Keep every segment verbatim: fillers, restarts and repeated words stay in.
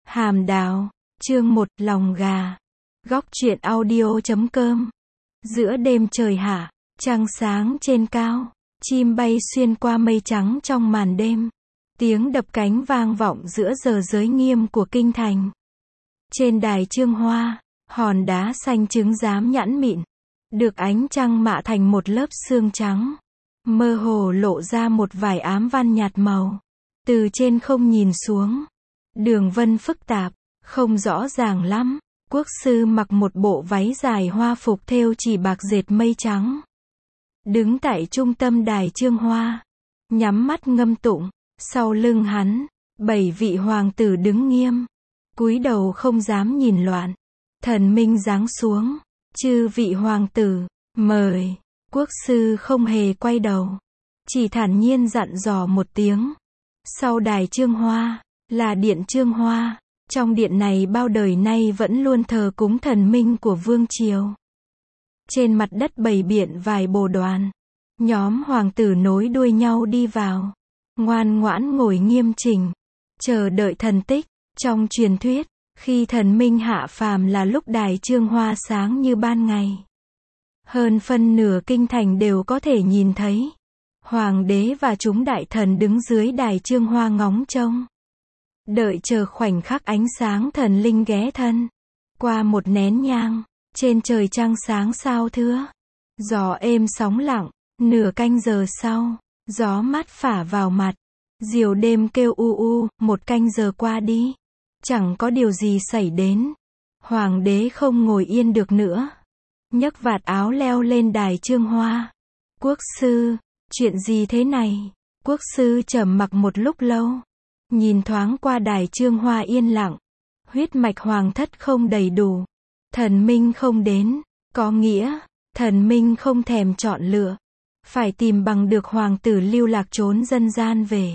Hàm đào, chương một, lòng gà. Góc truyện audio chấm com. Giữa đêm trời hạ, trăng sáng trên cao, chim bay xuyên qua mây trắng trong màn đêm. Tiếng đập cánh vang vọng giữa giờ giới nghiêm của kinh thành. Trên đài Trương Hoa, hòn đá xanh trứng giám nhẵn mịn, được ánh trăng mạ thành một lớp sương trắng. Mơ hồ lộ ra một vài ám văn nhạt màu. Từ trên không nhìn xuống, đường vân phức tạp, không rõ ràng lắm. Quốc sư mặc một bộ váy dài hoa phục thêu chỉ bạc dệt mây trắng. Đứng tại trung tâm đài Trương Hoa, nhắm mắt ngâm tụng. Sau lưng hắn, bảy vị hoàng tử đứng nghiêm, cúi đầu không dám nhìn loạn. Thần minh giáng xuống, chư vị hoàng tử, mời. Quốc sư không hề quay đầu, chỉ thản nhiên dặn dò một tiếng. Sau đài Trương Hoa, là điện Trương Hoa. Trong điện này bao đời nay vẫn luôn thờ cúng thần minh của vương triều. Trên mặt đất bày biện vài bồ đoàn. Nhóm hoàng tử nối đuôi nhau đi vào, ngoan ngoãn ngồi nghiêm chỉnh, chờ đợi thần tích. Trong truyền thuyết, khi thần minh hạ phàm là lúc đài Trương Hoa sáng như ban ngày. Hơn phân nửa kinh thành đều có thể nhìn thấy. Hoàng đế và chúng đại thần đứng dưới đài Trương Hoa ngóng trông, đợi chờ khoảnh khắc ánh sáng thần linh ghé thân. Qua một nén nhang, trên trời trăng sáng sao thưa, gió êm sóng lặng. Nửa canh giờ sau, gió mát phả vào mặt, diều đêm kêu u u. Một canh giờ qua đi, chẳng có điều gì xảy đến. Hoàng đế không ngồi yên được nữa, nhấc vạt áo leo lên đài Trương Hoa. Quốc sư, chuyện gì thế này? Quốc sư trầm mặc một lúc lâu, nhìn thoáng qua đài Trương Hoa yên lặng. Huyết mạch hoàng thất không đầy đủ, thần minh không đến, có nghĩa thần minh không thèm chọn lựa, phải tìm bằng được hoàng tử lưu lạc trốn dân gian về,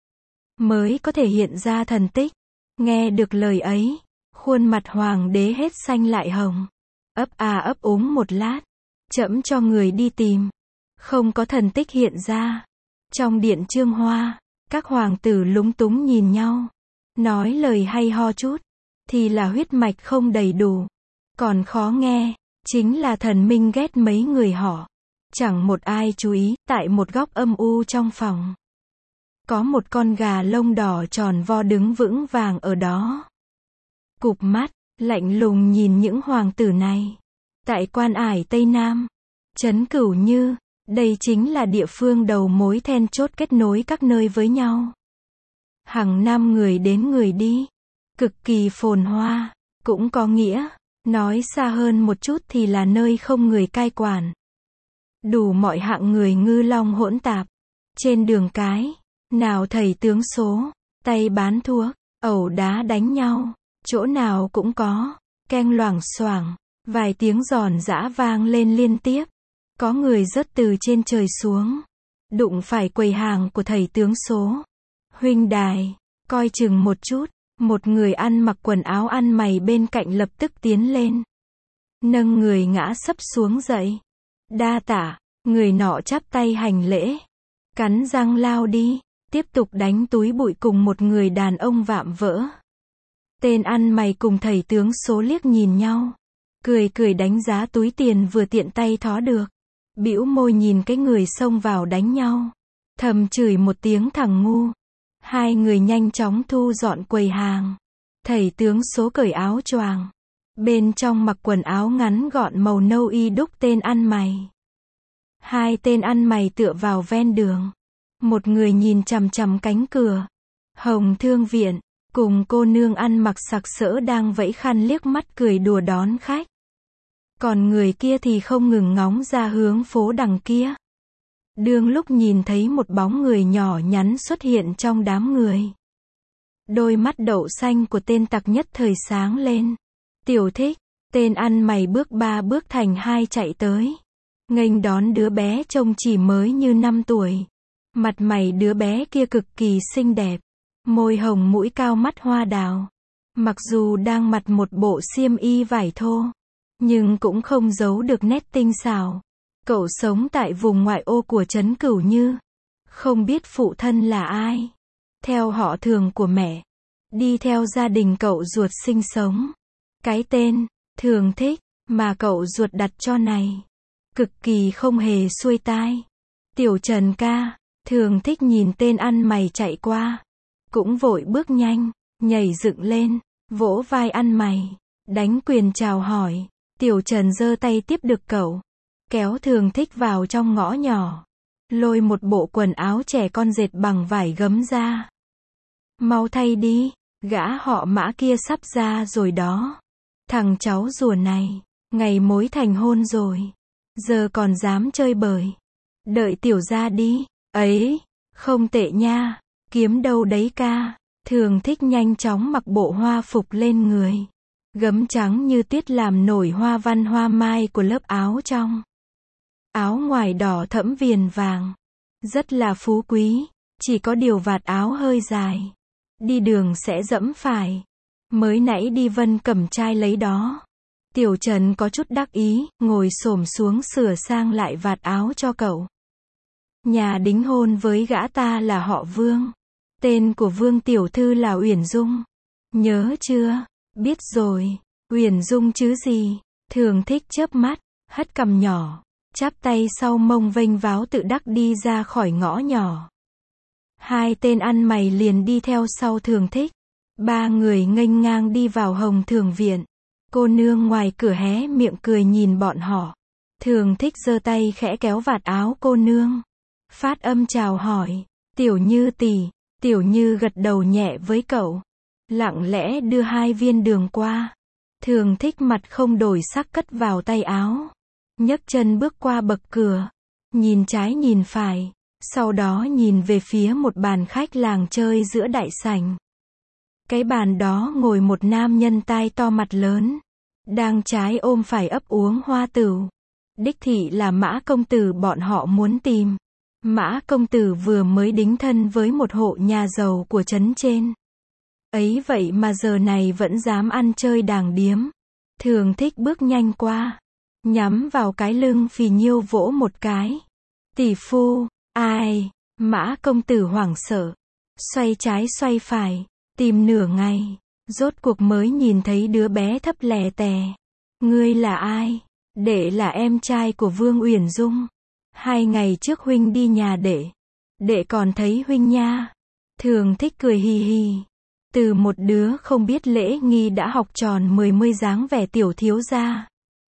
mới có thể hiện ra thần tích. Nghe được lời ấy, khuôn mặt hoàng đế hết xanh lại hồng, ấp a ấp úng một lát. Trẫm cho người đi tìm, không có thần tích hiện ra. Trong điện Trương Hoa, các hoàng tử lúng túng nhìn nhau, nói lời hay ho chút thì là huyết mạch không đầy đủ, còn khó nghe chính là thần minh ghét mấy người họ. Chẳng một ai chú ý. Tại một góc âm u trong phòng, có một con gà lông đỏ tròn vo đứng vững vàng ở đó, cụp mắt lạnh lùng nhìn những hoàng tử này. Tại Quan Ải Tây Nam, trấn Cửu Như, đây chính là địa phương đầu mối then chốt kết nối các nơi với nhau. Hàng năm người đến người đi, cực kỳ phồn hoa. Cũng có nghĩa, nói xa hơn một chút thì là nơi không người cai quản. Đủ mọi hạng người ngư long hỗn tạp. Trên đường cái, nào thầy tướng số, tay bán thuốc, ẩu đá đánh nhau, chỗ nào cũng có. Keng loảng xoảng, vài tiếng giòn giã vang lên liên tiếp. Có người rớt từ trên trời xuống, đụng phải quầy hàng của thầy tướng số. Huynh đài, coi chừng một chút. Một người ăn mặc quần áo ăn mày bên cạnh lập tức tiến lên, nâng người ngã sấp xuống dậy. Đa tạ. Người nọ chắp tay hành lễ, cắn răng lao đi, tiếp tục đánh túi bụi cùng một người đàn ông vạm vỡ. Tên ăn mày cùng thầy tướng số liếc nhìn nhau, cười cười đánh giá túi tiền vừa tiện tay thó được, bĩu môi nhìn cái người xông vào đánh nhau, thầm chửi một tiếng thằng ngu. Hai người nhanh chóng thu dọn quầy hàng. Thầy tướng số cởi áo choàng, bên trong mặc quần áo ngắn gọn màu nâu y đúc tên ăn mày. Hai tên ăn mày tựa vào ven đường, một người nhìn chằm chằm cánh cửa Hồng Thương viện, cùng cô nương ăn mặc sặc sỡ đang vẫy khăn liếc mắt cười đùa đón khách. Còn người kia thì không ngừng ngóng ra hướng phố đằng kia. Đương lúc nhìn thấy một bóng người nhỏ nhắn xuất hiện trong đám người, đôi mắt đậu xanh của tên tặc nhất thời sáng lên. Tiểu Thích. Tên ăn mày bước ba bước thành hai chạy tới, nghênh đón đứa bé trông chỉ mới như năm tuổi. Mặt mày đứa bé kia cực kỳ xinh đẹp, môi hồng mũi cao mắt hoa đào. Mặc dù đang mặc một bộ xiêm y vải thô, nhưng cũng không giấu được nét tinh xảo. Cậu sống tại vùng ngoại ô của trấn Cửu Như, không biết phụ thân là ai. Theo họ thường của mẹ, đi theo gia đình cậu ruột sinh sống. Cái tên, Thường Thích, mà cậu ruột đặt cho này, cực kỳ không hề xuôi tai. Tiểu Trần ca, Thường Thích nhìn tên ăn mày chạy qua, cũng vội bước nhanh, nhảy dựng lên, vỗ vai ăn mày, đánh quyền chào hỏi. Tiểu Trần giơ tay tiếp được cậu, kéo Thường Thích vào trong ngõ nhỏ, lôi một bộ quần áo trẻ con dệt bằng vải gấm ra. Mau thay đi, gã họ Mã kia sắp ra rồi đó. Thằng cháu rùa này, ngày mối thành hôn rồi, giờ còn dám chơi bời. Đợi tiểu ra đi. Ấy, không tệ nha, kiếm đâu đấy ca. Thường Thích nhanh chóng mặc bộ hoa phục lên người, gấm trắng như tuyết làm nổi hoa văn hoa mai của lớp áo trong. Áo ngoài đỏ thẫm viền vàng, rất là phú quý, chỉ có điều vạt áo hơi dài, đi đường sẽ dẫm phải. Mới nãy đi Vân Cẩm trai lấy đó. Tiểu Trần có chút đắc ý, ngồi xổm xuống sửa sang lại vạt áo cho cậu. Nhà đính hôn với gã ta là họ Vương. Tên của Vương tiểu thư là Uyển Dung. Nhớ chưa? Biết rồi. Uyển Dung chứ gì? Thường Thích chớp mắt, hất cằm nhỏ, chắp tay sau mông vênh váo tự đắc đi ra khỏi ngõ nhỏ. Hai tên ăn mày liền đi theo sau Thường Thích. Ba người nghênh ngang đi vào Hồng Thường viện. Cô nương ngoài cửa hé miệng cười nhìn bọn họ. Thường Thích giơ tay khẽ kéo vạt áo cô nương, phát âm chào hỏi. Tiểu Như tỷ. Tiểu Như gật đầu nhẹ với cậu, lặng lẽ đưa hai viên đường qua. Thường Thích mặt không đổi sắc cất vào tay áo, nhấc chân bước qua bậc cửa, nhìn trái nhìn phải, sau đó nhìn về phía một bàn khách làng chơi giữa đại sảnh. Cái bàn đó ngồi một nam nhân tai to mặt lớn, đang trái ôm phải ấp uống hoa tửu. Đích thị là Mã công tử bọn họ muốn tìm. Mã công tử vừa mới đính thân với một hộ nhà giàu của trấn trên. Ấy vậy mà giờ này vẫn dám ăn chơi đàng điếm. Thường Thích bước nhanh qua, nhắm vào cái lưng phì nhiêu vỗ một cái. Tỷ phu, ai? Mã công tử hoảng sợ, xoay trái xoay phải, tìm nửa ngày, rốt cuộc mới nhìn thấy đứa bé thấp lè tè. Ngươi là ai? Đệ là em trai của Vương Uyển Dung. Hai ngày trước huynh đi nhà đệ, đệ còn thấy huynh nha. Thường Thích cười hì hì. Từ một đứa không biết lễ nghi đã học tròn mười mươi dáng vẻ tiểu thiếu gia.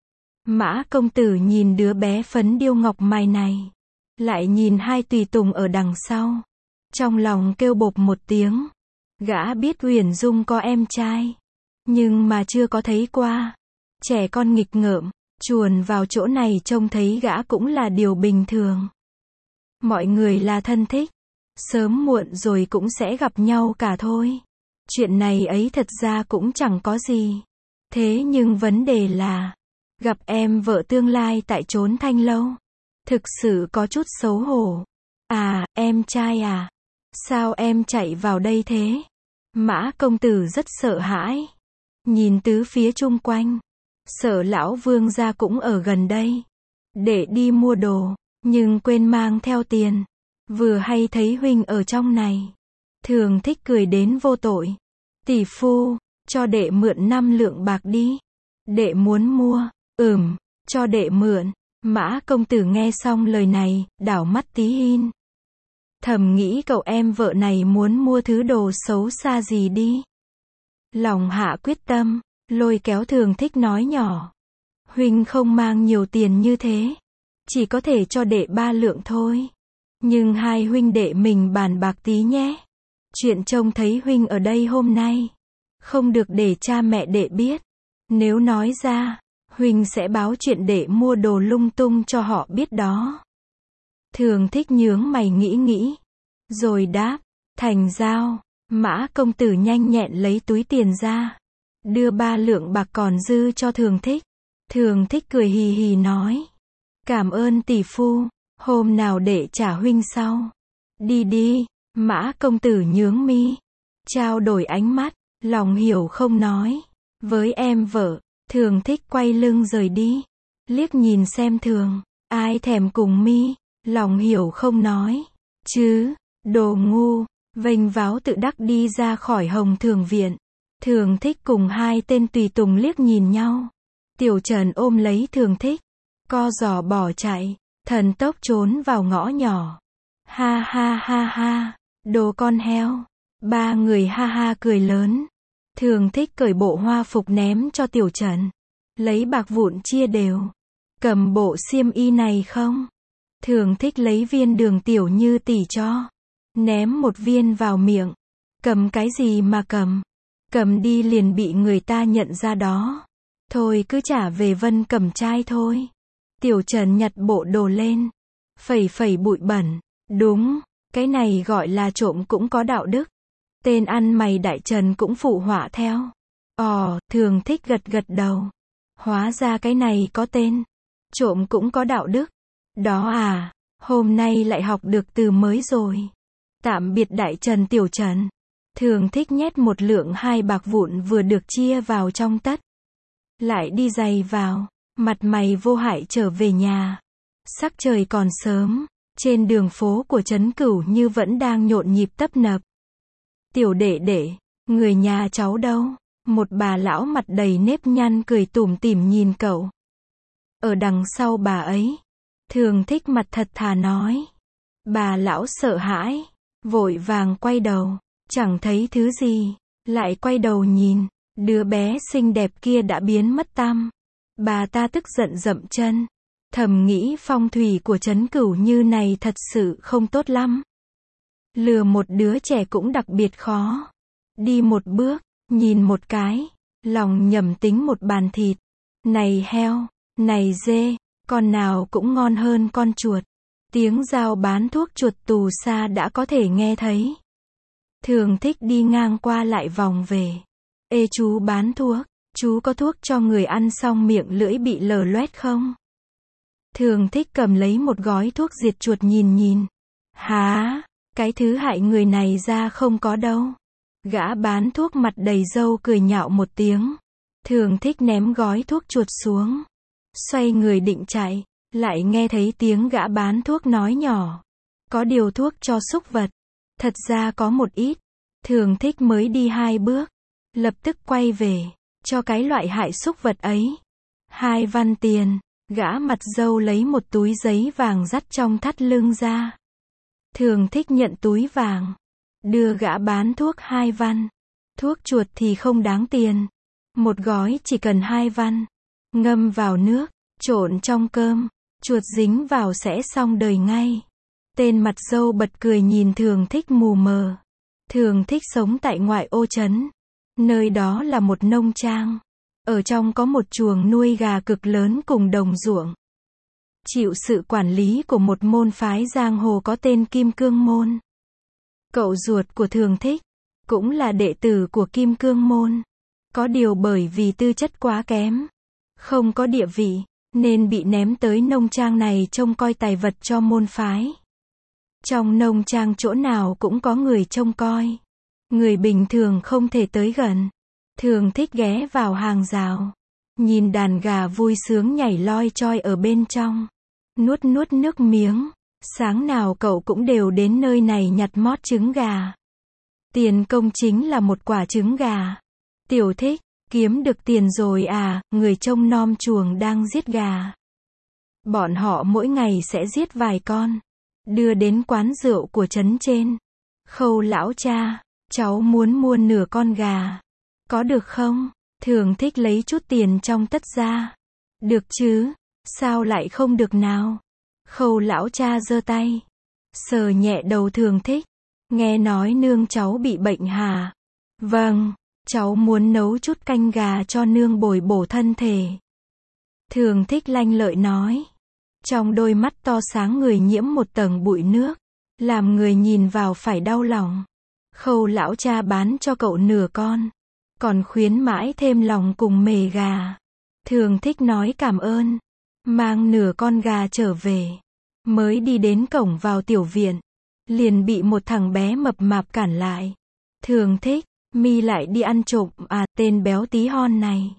Mã công tử nhìn đứa bé phấn điêu ngọc mài này, lại nhìn hai tùy tùng ở đằng sau, trong lòng kêu bộp một tiếng. Gã biết Uyển Dung có em trai, nhưng mà chưa có thấy qua. Trẻ con nghịch ngợm, chuồn vào chỗ này trông thấy gã cũng là điều bình thường. Mọi người là thân thích, sớm muộn rồi cũng sẽ gặp nhau cả thôi. Chuyện này ấy thật ra cũng chẳng có gì. Thế nhưng vấn đề là, gặp em vợ tương lai tại chốn Thanh Lâu, thực sự có chút xấu hổ. À, em trai à? Sao em chạy vào đây thế? Mã công tử rất sợ hãi, nhìn tứ phía chung quanh, sợ lão Vương gia cũng ở gần đây, để đi mua đồ, nhưng quên mang theo tiền. Vừa hay thấy huynh ở trong này. Thường Thích cười đến vô tội. Tỷ phu, cho đệ mượn năm lượng bạc đi. Đệ muốn mua. Ừm, cho đệ mượn. Mã công tử nghe xong lời này, đảo mắt tí hin. Thầm nghĩ cậu em vợ này muốn mua thứ đồ xấu xa gì đi. Lòng hạ quyết tâm, lôi kéo Thường Thích nói nhỏ. Huynh không mang nhiều tiền như thế, chỉ có thể cho đệ ba lượng thôi. Nhưng hai huynh đệ mình bàn bạc tí nhé. Chuyện trông thấy huynh ở đây hôm nay, không được để cha mẹ đệ biết. Nếu nói ra, huynh sẽ báo chuyện đệ mua đồ lung tung cho họ biết đó. Thường Thích nhướng mày nghĩ nghĩ, rồi đáp, thành giao. Mã công tử nhanh nhẹn lấy túi tiền ra, đưa ba lượng bạc còn dư cho Thường Thích. Thường Thích cười hì hì nói, cảm ơn tỷ phu, hôm nào để trả huynh sau. Đi đi. Mã công tử nhướng mi, trao đổi ánh mắt, lòng hiểu không nói. Với em vợ, Thường Thích quay lưng rời đi, liếc nhìn xem thường, ai thèm cùng mi, lòng hiểu không nói. Chứ, đồ ngu, vênh váo tự đắc đi ra khỏi Hồng Thường viện. Thường Thích cùng hai tên tùy tùng liếc nhìn nhau. Tiểu Trần ôm lấy Thường Thích, co giò bỏ chạy, thần tốc trốn vào ngõ nhỏ. Ha ha ha ha, đồ con heo. Ba người ha ha cười lớn. Thường Thích cởi bộ hoa phục ném cho Tiểu Trần. Lấy bạc vụn chia đều. Cầm bộ xiêm y này không? Thường Thích lấy viên đường tiểu như tỷ cho. Ném một viên vào miệng. Cầm cái gì mà cầm? Cầm đi liền bị người ta nhận ra đó. Thôi cứ trả về Vân Cẩm trai thôi. Tiểu Trần nhặt bộ đồ lên. Phẩy phẩy bụi bẩn. Đúng, cái này gọi là trộm cũng có đạo đức. Tên ăn mày Đại Trần cũng phụ họa theo. Ồ, Thường Thích gật gật đầu. Hóa ra cái này có tên. Trộm cũng có đạo đức. Đó à, hôm nay lại học được từ mới rồi. Tạm biệt Đại Trần Tiểu Trần. Thường Thích nhét một lượng hai bạc vụn vừa được chia vào trong tất. Lại đi giày vào, mặt mày vô hại trở về nhà. Sắc trời còn sớm, trên đường phố của trấn Cửu Như vẫn đang nhộn nhịp tấp nập. Tiểu đệ đệ, người nhà cháu đâu? Một bà lão mặt đầy nếp nhăn cười tủm tỉm nhìn cậu. Ở đằng sau bà ấy. Thường Thích mặt thật thà nói. Bà lão sợ hãi, vội vàng quay đầu, chẳng thấy thứ gì, lại quay đầu nhìn, đứa bé xinh đẹp kia đã biến mất tăm. Bà ta tức giận dậm chân, thầm nghĩ phong thủy của trấn Cửu Như này thật sự không tốt lắm. Lừa một đứa trẻ cũng đặc biệt khó. Đi một bước, nhìn một cái, lòng nhầm tính một bàn thịt. Này heo, này dê, con nào cũng ngon hơn con chuột. Tiếng dao bán thuốc chuột từ xa đã có thể nghe thấy. Thường Thích đi ngang qua lại vòng về. Ê chú bán thuốc, chú có thuốc cho người ăn xong miệng lưỡi bị lở loét không? Thường Thích cầm lấy một gói thuốc diệt chuột nhìn nhìn. Hả? Cái thứ hại người này ra không có đâu. Gã bán thuốc mặt đầy râu cười nhạo một tiếng. Thường Thích ném gói thuốc chuột xuống. Xoay người định chạy, lại nghe thấy tiếng gã bán thuốc nói nhỏ. Có điều thuốc cho súc vật. Thật ra có một ít. Thường Thích mới đi hai bước. Lập tức quay về, cho cái loại hại súc vật ấy. Hai văn tiền, gã mặt râu lấy một túi giấy vàng dắt trong thắt lưng ra. Thường Thích nhận túi vàng, đưa gã bán thuốc hai văn. Thuốc chuột thì không đáng tiền. Một gói chỉ cần hai văn. Ngâm vào nước, trộn trong cơm, chuột dính vào sẽ xong đời ngay. Tên mặt râu bật cười nhìn Thường Thích mù mờ. Thường Thích sống tại ngoại ô trấn. Nơi đó là một nông trang. Ở trong có một chuồng nuôi gà cực lớn cùng đồng ruộng. Chịu sự quản lý của một môn phái giang hồ có tên Kim Cương Môn. Cậu ruột của Thường Thích cũng là đệ tử của Kim Cương Môn. Có điều bởi vì tư chất quá kém, không có địa vị, nên bị ném tới nông trang này trông coi tài vật cho môn phái. Trong nông trang chỗ nào cũng có người trông coi. Người bình thường không thể tới gần. Thường Thích ghé vào hàng rào. Nhìn đàn gà vui sướng nhảy loi choi ở bên trong. Nuốt nuốt nước miếng. Sáng nào cậu cũng đều đến nơi này nhặt mót trứng gà. Tiền công chính là một quả trứng gà. Tiểu Thích, kiếm được tiền rồi à, người trông nom chuồng đang giết gà. Bọn họ mỗi ngày sẽ giết vài con. Đưa đến quán rượu của trấn trên. Khâu lão cha, cháu muốn mua nửa con gà. Có được không? Thường Thích lấy chút tiền trong tất ra. Được chứ? Sao lại không được nào? Khâu lão cha giơ tay. Sờ nhẹ đầu Thường Thích. Nghe nói nương cháu bị bệnh hả? Vâng, cháu muốn nấu chút canh gà cho nương bồi bổ thân thể. Thường Thích lanh lợi nói. Trong đôi mắt to sáng người nhiễm một tầng bụi nước. Làm người nhìn vào phải đau lòng. Khâu lão cha bán cho cậu nửa con. Còn khuyến mãi thêm lòng cùng mề gà. Thường Thích nói cảm ơn. Mang nửa con gà trở về. Mới đi đến cổng vào tiểu viện. Liền bị một thằng bé mập mạp cản lại. Thường Thích, mi lại đi ăn trộm à? Tên béo tí hon này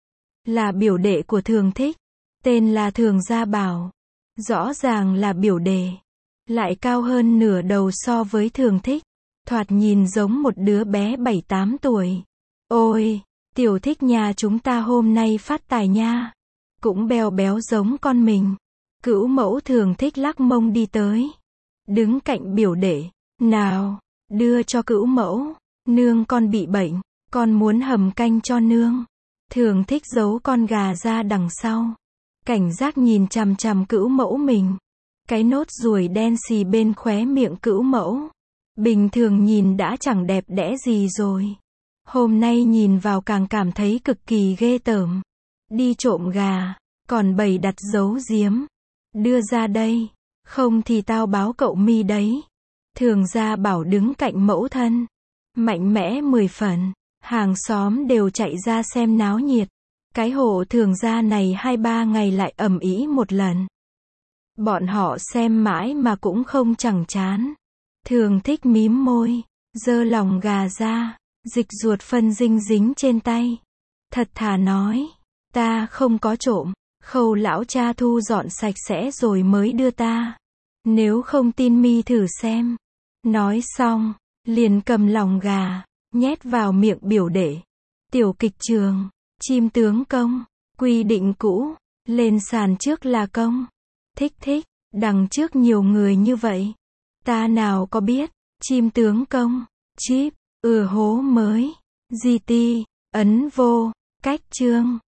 là biểu đệ của Thường Thích. Tên là Thường Gia Bảo. Rõ ràng là biểu đệ. Lại cao hơn nửa đầu so với Thường Thích. thoạt nhìn giống một đứa bé bảy tám tuổi. Ôi, tiểu thích nhà chúng ta hôm nay phát tài nha. Cũng bèo béo giống con mình. Cữu mẫu thường thích lắc mông đi tới. Đứng cạnh biểu đệ. Nào, đưa cho cữu mẫu. Nương con bị bệnh, con muốn hầm canh cho nương. Thường thích giấu con gà ra đằng sau. Cảnh giác nhìn chằm chằm cữu mẫu mình. Cái nốt ruồi đen xì bên khóe miệng cữu mẫu. Bình thường nhìn đã chẳng đẹp đẽ gì rồi. Hôm nay nhìn vào càng cảm thấy cực kỳ ghê tởm. Đi trộm gà, còn bày đặt giấu giếm. Đưa ra đây, không thì tao báo cậu mi đấy. Thường gia bảo đứng cạnh mẫu thân. Mạnh mẽ mười phần, hàng xóm đều chạy ra xem náo nhiệt. Cái hộ thường gia này hai ba ngày lại ầm ĩ một lần. Bọn họ xem mãi mà cũng không chẳng chán. Thường thích mím môi, giơ lòng gà ra, dịch ruột phân dinh dính trên tay. Thật thà nói, ta không có trộm, Khâu lão cha thu dọn sạch sẽ rồi mới đưa ta. Nếu không tin mi thử xem. Nói xong, liền cầm lòng gà, nhét vào miệng biểu đệ. Tiểu kịch trường, chim tướng công, quy định cũ, lên sàn trước là công. Thích thích, đằng trước nhiều người như vậy. Ta nào có biết, chim tướng công, chip, ừ hố mới, giê tê, ấn vô, cách chương.